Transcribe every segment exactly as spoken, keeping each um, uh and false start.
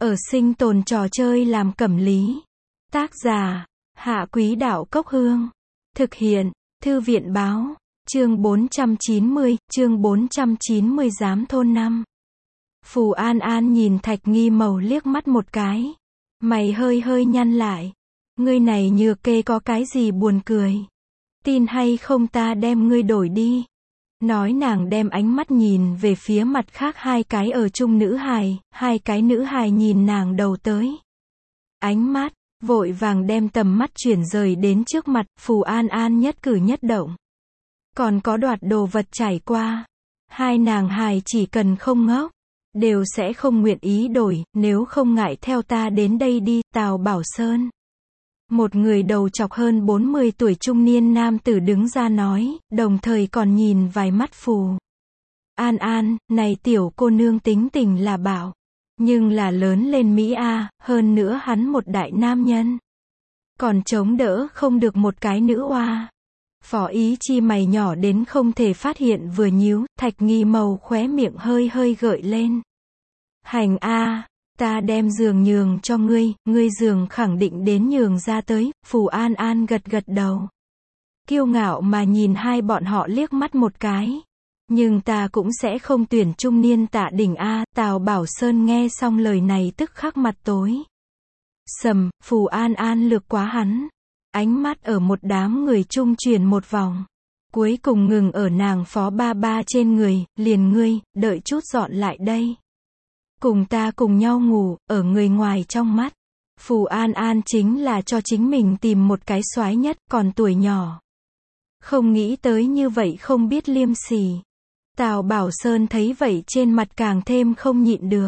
Ở sinh tồn trò chơi làm cẩm lý. Tác giả, Hạ Quý Đạo Cốc Hương. Thực hiện, Thư viện Báo. Chương bốn trăm chín mươi, chương bốn trăm chín mươi Giám thôn năm. Phù An An nhìn Thạch Nghi Mầu liếc mắt một cái. Mày hơi hơi nhăn lại. Ngươi này Nhược Kê có cái gì buồn cười? Tin hay không ta đem ngươi đổi đi. Nói nàng đem ánh mắt nhìn về phía mặt khác hai cái ở chung nữ hài, hai cái nữ hài nhìn nàng đầu tới. Ánh mắt, vội vàng đem tầm mắt chuyển rời đến trước mặt, Phù An An nhất cử nhất động. Còn có đoạt đồ vật trải qua. Hai nàng hài chỉ cần không ngốc, đều sẽ không nguyện ý đổi, nếu không ngại theo ta đến đây đi, Tào Bảo Sơn. Một người đầu chọc hơn bốn mươi tuổi trung niên nam tử đứng ra nói, đồng thời còn nhìn vài mắt Phù An An, này tiểu cô nương tính tình là bảo, nhưng là lớn lên Mỹ A, hơn nữa hắn một đại nam nhân. Còn chống đỡ không được một cái nữ oa. Phó Ý Chi mày nhỏ đến không thể phát hiện vừa nhíu, Thạch Nghi Mầu khóe miệng hơi hơi gợi lên. Hành A. Ta đem giường nhường cho ngươi, ngươi giường khẳng định đến nhường ra tới, Phù An An gật gật đầu. Kiêu ngạo mà nhìn hai bọn họ liếc mắt một cái. Nhưng ta cũng sẽ không tuyển trung niên Tạ Đỉnh A, Tào Bảo Sơn nghe xong lời này tức khắc mặt tối. Sầm, Phù An An lược quá hắn. Ánh mắt ở một đám người trung chuyển một vòng. Cuối cùng ngừng ở nàng phó ba ba trên người, liền ngươi, đợi chút dọn lại đây. Cùng ta cùng nhau ngủ, ở người ngoài trong mắt. Phù An An chính là cho chính mình tìm một cái soái nhất, còn tuổi nhỏ. Không nghĩ tới như vậy không biết liêm sỉ. Tào Bảo Sơn thấy vậy trên mặt càng thêm không nhịn được.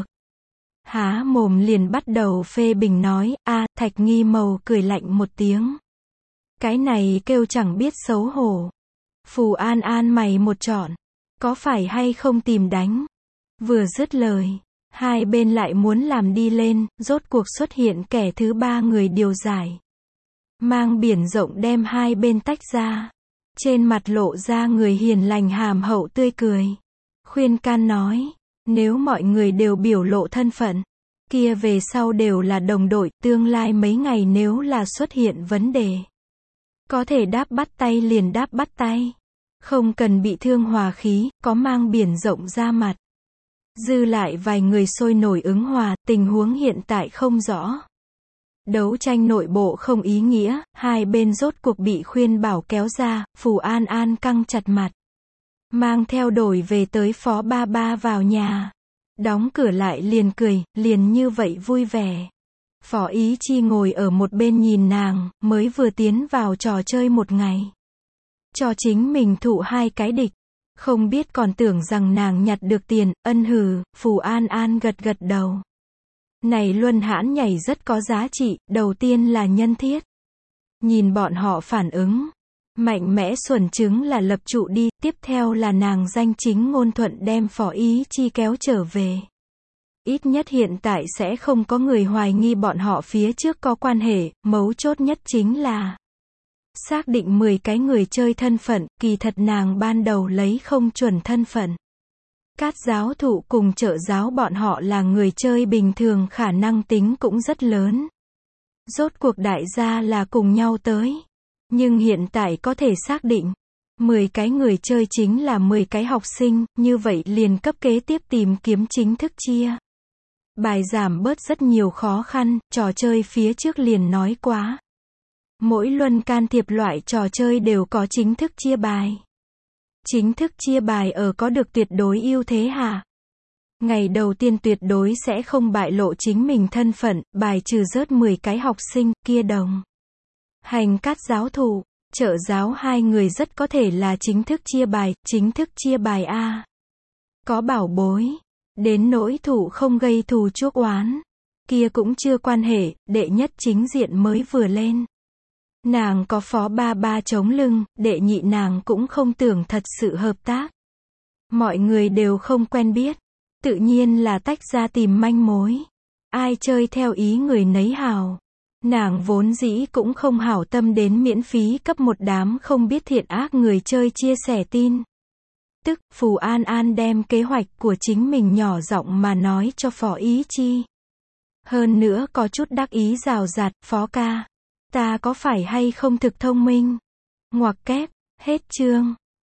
Há mồm liền bắt đầu phê bình nói, a Thạch Nghi Mầu cười lạnh một tiếng. Cái này kêu chẳng biết xấu hổ. Phù An An mày một trọn. Có phải hay không tìm đánh? Vừa dứt lời. Hai bên lại muốn làm đi lên, rốt cuộc xuất hiện kẻ thứ ba người điều giải. Mang biển rộng đem hai bên tách ra. Trên mặt lộ ra người hiền lành hàm hậu tươi cười. Khuyên can nói, nếu mọi người đều biểu lộ thân phận, kia về sau đều là đồng đội, tương lai mấy ngày nếu là xuất hiện vấn đề. Có thể đáp bắt tay liền đáp bắt tay. Không cần bị thương hòa khí, có mang biển rộng ra mặt. Dư lại vài người sôi nổi ứng hòa, tình huống hiện tại không rõ. Đấu tranh nội bộ không ý nghĩa, hai bên rốt cuộc bị khuyên bảo kéo ra, Phù An An căng chặt mặt. Mang theo đổi về tới phó ba ba vào nhà. Đóng cửa lại liền cười, liền như vậy vui vẻ. Phó Ý Chi ngồi ở một bên nhìn nàng, mới vừa tiến vào trò chơi một ngày. Cho chính mình thụ hai cái địch. Không biết còn tưởng rằng nàng nhặt được tiền, ân hừ, Phù An An gật gật đầu. Này luân hãn nhảy rất có giá trị, đầu tiên là nhân thiết. Nhìn bọn họ phản ứng. Mạnh mẽ xuẩn chứng là lập trụ đi, tiếp theo là nàng danh chính ngôn thuận đem Phó Ý Chi kéo trở về. Ít nhất hiện tại sẽ không có người hoài nghi bọn họ phía trước có quan hệ, mấu chốt nhất chính là xác định mười cái người chơi thân phận, kỳ thật nàng ban đầu lấy không chuẩn thân phận. Cát giáo thụ cùng trợ giáo bọn họ là người chơi bình thường khả năng tính cũng rất lớn. Rốt cuộc đại gia là cùng nhau tới. Nhưng hiện tại có thể xác định, mười cái người chơi chính là mười cái học sinh, như vậy liền cấp kế tiếp tìm kiếm chính thức chia. Bài giảm bớt rất nhiều khó khăn, trò chơi phía trước liền nói quá. Mỗi luân can thiệp loại trò chơi đều có chính thức chia bài. Chính thức chia bài ở có được tuyệt đối ưu thế hả? Ngày đầu tiên tuyệt đối sẽ không bại lộ chính mình thân phận, bài trừ rớt mười cái học sinh, kia đồng. Hành Cát giáo thụ, trợ giáo hai người rất có thể là chính thức chia bài, chính thức chia bài A. Có bảo bối. Đến nỗi thủ không gây thù chuốc oán. Kia cũng chưa quan hệ, đệ nhất chính diện mới vừa lên. Nàng có phó ba ba chống lưng, đệ nhị nàng cũng không tưởng thật sự hợp tác. Mọi người đều không quen biết. Tự nhiên là tách ra tìm manh mối. Ai chơi theo ý người nấy hào. Nàng vốn dĩ cũng không hảo tâm đến miễn phí cấp một đám không biết thiện ác người chơi chia sẻ tin. Tức, Phù An An đem kế hoạch của chính mình nhỏ giọng mà nói cho Phó Ý Chi. Hơn nữa có chút đắc ý rào rạt, Phó ca. Ta có phải hay không thực thông minh? Ngoặc kép, hết chương.